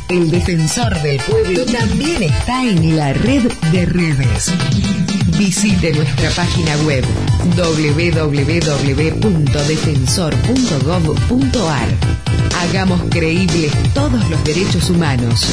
El defensor del pueblo también está en la red de redes. Visite nuestra página web www.defensor.gov.ar. Hagamos creíbles todos los derechos humanos.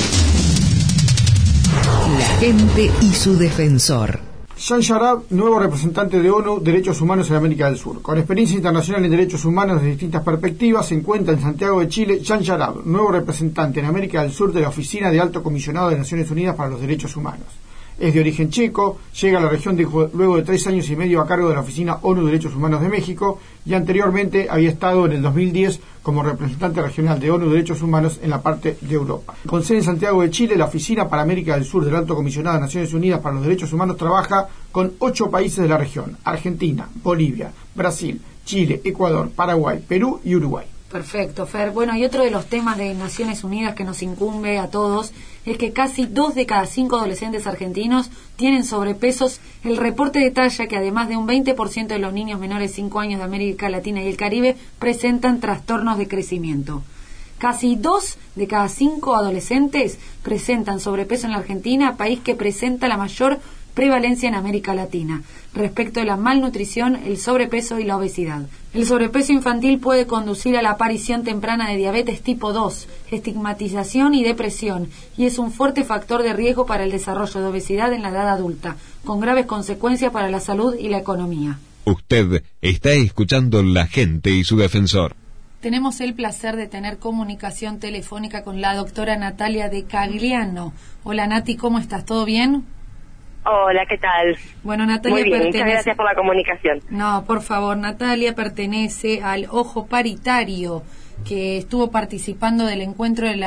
La gente y su defensor. Jan Yarab, nuevo representante de ONU Derechos Humanos en América del Sur. Con experiencia internacional en derechos humanos de distintas perspectivas, se encuentra en Santiago de Chile Jan Yarab, nuevo representante en América del Sur de la Oficina de Alto Comisionado de Naciones Unidas para los Derechos Humanos. Es de origen checo, llega a la región luego de 3 años y medio a cargo de la Oficina ONU Derechos Humanos de México y anteriormente había estado en el 2010 como representante regional de ONU Derechos Humanos en la parte de Europa. Con sede en Santiago de Chile, la Oficina para América del Sur del Alto Comisionado de Naciones Unidas para los Derechos Humanos trabaja con 8 países de la región: Argentina, Bolivia, Brasil, Chile, Ecuador, Paraguay, Perú y Uruguay. Perfecto, Fer. Bueno, y otro de los temas de Naciones Unidas que nos incumbe a todos es que casi 2 de cada 5 adolescentes argentinos tienen sobrepesos. El reporte detalla que además de un 20% de los niños menores de 5 años de América Latina y el Caribe presentan trastornos de crecimiento. Casi 2 de cada 5 adolescentes presentan sobrepeso en la Argentina, país que presenta la mayor prevalencia en América Latina respecto de la malnutrición, el sobrepeso y la obesidad. El sobrepeso infantil puede conducir a la aparición temprana de diabetes tipo 2, estigmatización y depresión, y es un fuerte factor de riesgo para el desarrollo de obesidad en la edad adulta, con graves consecuencias para la salud y la economía. Usted está escuchando La Gente y su Defensor. Tenemos el placer de tener comunicación telefónica con la doctora Natalia de Cagliano. Hola Nati, ¿cómo estás? ¿Todo bien? Hola, ¿qué tal? Bueno, Natalia muy bien, muchas gracias por la comunicación. No, por favor, Natalia pertenece al Ojo Paritario, que estuvo participando del encuentro de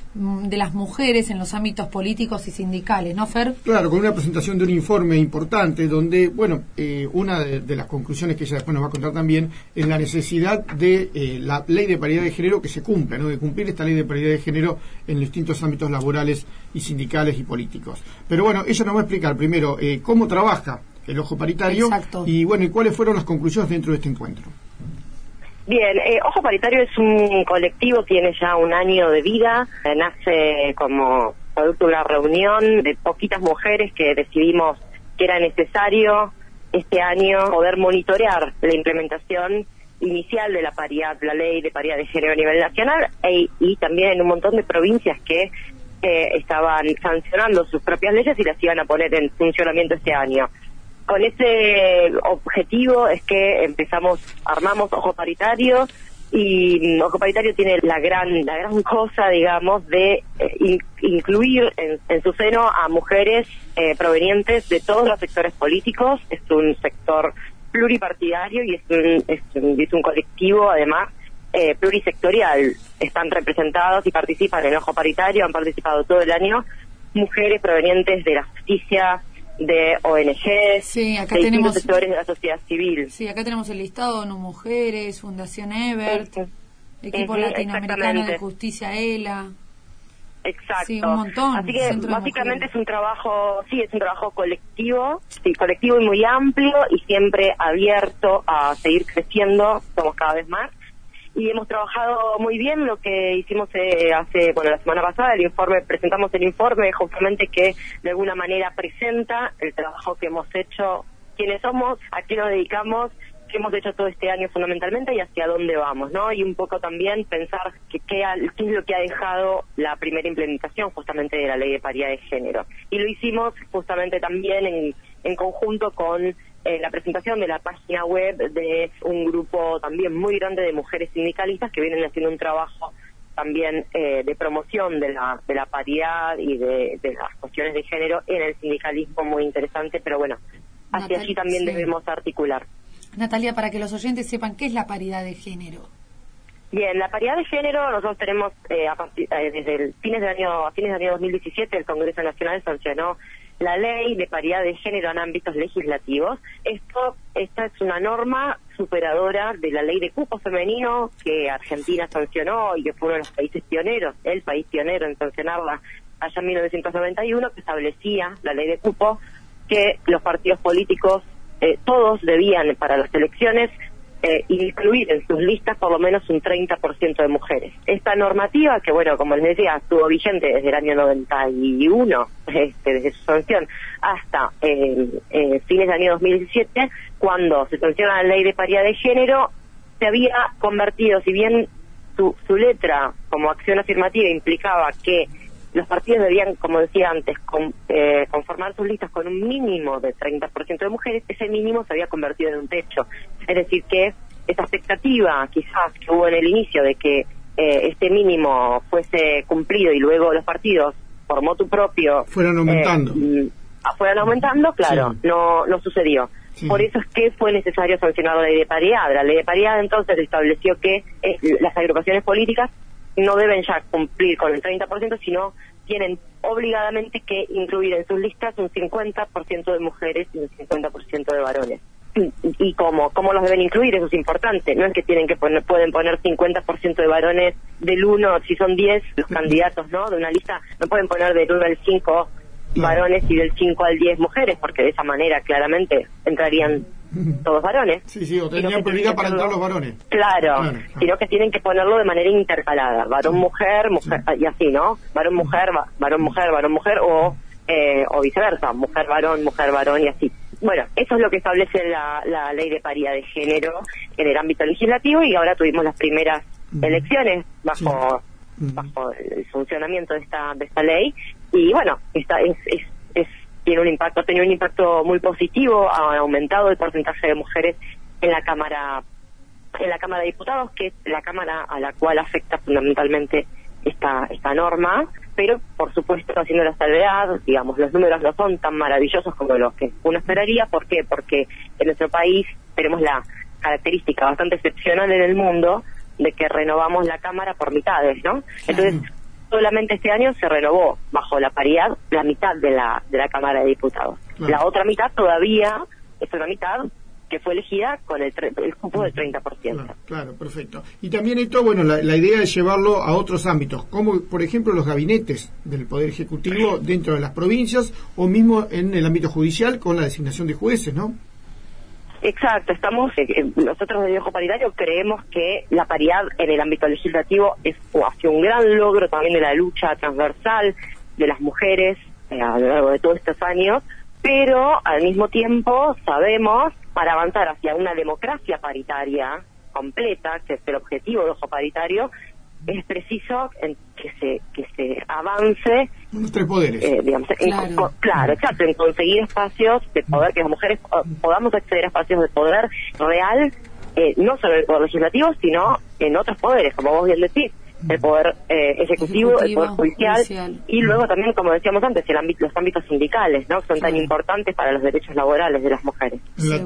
las mujeres en los ámbitos políticos y sindicales, ¿no, Fer? Claro, con una presentación de un informe importante donde, bueno, una de las conclusiones que ella después nos va a contar también es la necesidad de la ley de paridad de género que se cumpla, ¿no? De cumplir esta ley de paridad de género en los distintos ámbitos laborales y sindicales y políticos. Pero bueno, ella nos va a explicar primero cómo trabaja el Ojo Paritario. Exacto. Y bueno, y cuáles fueron las conclusiones dentro de este encuentro. Bien, Ojo Paritario es un colectivo, tiene ya 1 año de vida, nace como producto de una reunión de poquitas mujeres que decidimos que era necesario este año poder monitorear la implementación inicial de la paridad, la ley de paridad de género a nivel nacional y también en un montón de provincias que estaban sancionando sus propias leyes y las iban a poner en funcionamiento este año. Con ese objetivo es que armamos Ojo Paritario, y Ojo Paritario tiene la gran cosa, digamos, de incluir en su seno a mujeres provenientes de todos los sectores políticos. Es un sector pluripartidario y es un colectivo, además, plurisectorial. Están representados y participan en Ojo Paritario, han participado todo el año mujeres provenientes de la justicia, de ONG, sí, acá de tenemos sectores de la sociedad civil. Sí, acá tenemos el listado: ONU Mujeres, Fundación Ebert, Equipo Latinoamericano de Justicia ELA. Exacto. Sí, un montón. Así que básicamente es un trabajo colectivo, sí, colectivo y muy amplio y siempre abierto a seguir creciendo, somos cada vez más. Y hemos trabajado muy bien. Lo que hicimos la semana pasada, presentamos el informe justamente que de alguna manera presenta el trabajo que hemos hecho, quiénes somos, a qué nos dedicamos, qué hemos hecho todo este año fundamentalmente y hacia dónde vamos, ¿no? Y un poco también pensar qué es lo que ha dejado la primera implementación justamente de la ley de paridad de género. Y lo hicimos justamente también en conjunto con la presentación de la página web de un grupo también muy grande de mujeres sindicalistas que vienen haciendo un trabajo también de promoción de la paridad y de las cuestiones de género en el sindicalismo, muy interesante, pero bueno, hacia allí también debemos articular. Natalia, para que los oyentes sepan, ¿qué es la paridad de género? Bien, la paridad de género nosotros tenemos desde a fines del año 2017 el Congreso Nacional sancionó la ley de paridad de género en ámbitos legislativos. Esta es una norma superadora de la ley de cupo femenino que Argentina sancionó y que fue uno de los países pioneros, el país pionero en sancionarla allá en 1991, que establecía la ley de cupo que los partidos políticos todos debían para las elecciones incluir en sus listas por lo menos un 30% de mujeres. Esta normativa, que bueno, como les decía, estuvo vigente desde el año 91, desde su sanción, hasta fines del año 2017, cuando se sanciona la ley de paridad de género, se había convertido, si bien su letra como acción afirmativa implicaba que los partidos debían, como decía antes, conformar sus listas con un mínimo de 30% de mujeres, ese mínimo se había convertido en un techo. Es decir, que esa expectativa quizás que hubo en el inicio de que este mínimo fuese cumplido y luego los partidos, por motu propio, fueron aumentando, claro, sí. no sucedió. Sí. Por eso es que fue necesario sancionar la ley de paridad. La ley de paridad entonces estableció que las agrupaciones políticas no deben ya cumplir con el 30%, sino tienen obligadamente que incluir en sus listas un 50% de mujeres y un 50% de varones. ¿Y cómo los deben incluir? Eso es importante. No es que pueden poner 50% de varones del 1, si son 10 los candidatos, ¿no? De una lista, no pueden poner del 1 al 5 varones y del 5 al 10 mujeres, porque de esa manera claramente entrarían todos varones. Sí, o tendrían prioridad para entrar los varones. Claro, sino que tienen que ponerlo de manera intercalada, varón-mujer, y así, ¿no? Varón-mujer, varón-mujer, varón-mujer, o viceversa, mujer-varón y así. Bueno, eso es lo que establece la ley de paridad de género en el ámbito legislativo, y ahora tuvimos las primeras elecciones bajo el funcionamiento de esta ley, y bueno, ha tenido un impacto muy positivo, ha aumentado el porcentaje de mujeres en la Cámara de Diputados, que es la Cámara a la cual afecta fundamentalmente esta norma, pero por supuesto haciendo la salvedad, digamos, los números no son tan maravillosos como los que uno esperaría. ¿Por qué? Porque en nuestro país tenemos la característica bastante excepcional en el mundo de que renovamos la Cámara por mitades, ¿no? Entonces, solamente este año se renovó bajo la paridad la mitad de la Cámara de Diputados. Claro. La otra mitad todavía es una mitad que fue elegida con el cupo del 30%. Claro, perfecto. Y también esto, bueno, la idea es llevarlo a otros ámbitos, como por ejemplo los gabinetes del Poder Ejecutivo dentro de las provincias, o mismo en el ámbito judicial con la designación de jueces, ¿no? Exacto, nosotros desde Ojo Paritario creemos que la paridad en el ámbito legislativo ha sido un gran logro también de la lucha transversal de las mujeres a lo largo de todos estos años, pero al mismo tiempo sabemos, para avanzar hacia una democracia paritaria completa, que es el objetivo de Ojo Paritario, es preciso que se avance en los tres poderes, digamos, exacto, en conseguir espacios de poder, que las mujeres podamos acceder a espacios de poder real, no solo en el poder legislativo, sino en otros poderes, como vos bien decís, el poder ejecutivo, el poder judicial, y luego también, como decíamos antes, los ámbitos sindicales, ¿no? Que son tan importantes para los derechos laborales de las mujeres.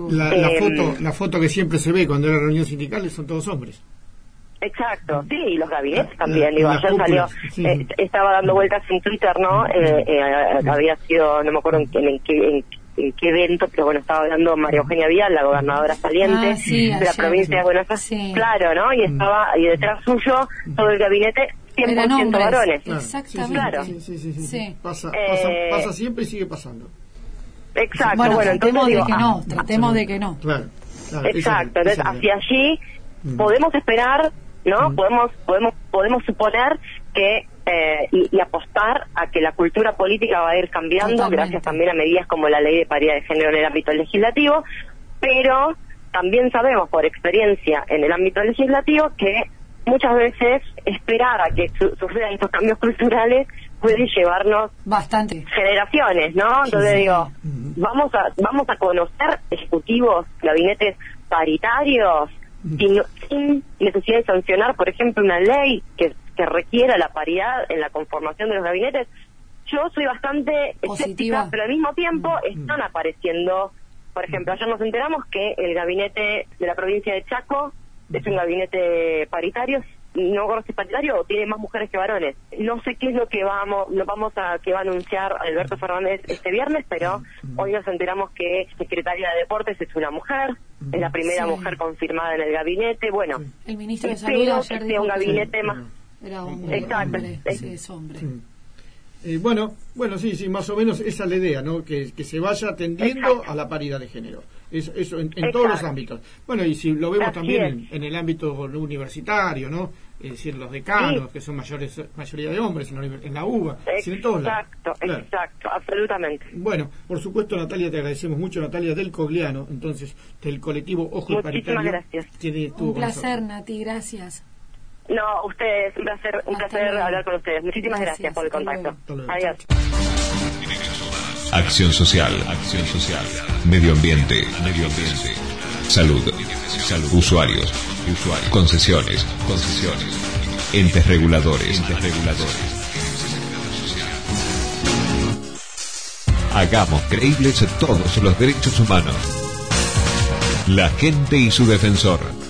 La foto que siempre se ve cuando hay reuniones sindicales son todos hombres. Exacto, sí, y los gabinetes también. Ayer salió, estaba dando vueltas en Twitter, ¿no? Había sido, no me acuerdo en qué evento, pero bueno, estaba hablando María Eugenia Vidal, la gobernadora saliente de la provincia de Buenos Aires, claro, ¿no? Y detrás suyo todo el gabinete 100% varones. Exactamente. Claro. Sí. Pasa siempre y sigue pasando. Exacto, bueno, entonces tratemos de que no. Claro. Exacto, entonces hacia allí podemos esperar, ¿no? Podemos suponer que y apostar a que la cultura política va a ir cambiando, gracias también a medidas como la ley de paridad de género en el ámbito legislativo, pero también sabemos por experiencia en el ámbito legislativo que muchas veces esperar a que sucedan estos cambios culturales puede llevarnos bastante generaciones, ¿no? Entonces vamos a conocer ejecutivos, gabinetes paritarios sin necesidad de sancionar, por ejemplo, una ley que requiera la paridad en la conformación de los gabinetes. Yo soy bastante escéptica, pero al mismo tiempo están apareciendo, por ejemplo, ayer nos enteramos que el gabinete de la provincia de Chaco es un gabinete paritario, no creo si es paritario o tiene más mujeres que varones. No sé qué es lo que va a anunciar Alberto Fernández este viernes, pero hoy nos enteramos que secretaria de Deportes es una mujer, es la primera mujer confirmada en el gabinete. Bueno, el ministro de Salud ayer dijo un gabinete más. Era hombre. Exacto. Es hombre. Bueno, sí, más o menos esa es la idea, ¿no? Que se vaya atendiendo a la paridad de género. Eso en todos los ámbitos. Bueno, y si lo vemos Así también en el ámbito universitario, ¿no? Es decir, los decanos, que son mayoría de hombres en la UBA, en todos lados. Exacto, absolutamente. Bueno, por supuesto, Natalia, te agradecemos mucho, Natalia del Cogliano, entonces, del colectivo Ojo y Paritario. Muchísimas gracias. Un placer, Nati, gracias. No, ustedes, un placer hablar con ustedes. Muchísimas gracias por el contacto. Adiós. Acción social, medio ambiente, salud, usuarios, concesiones, entes reguladores. Hagamos creíbles todos los derechos humanos. La gente y su defensor.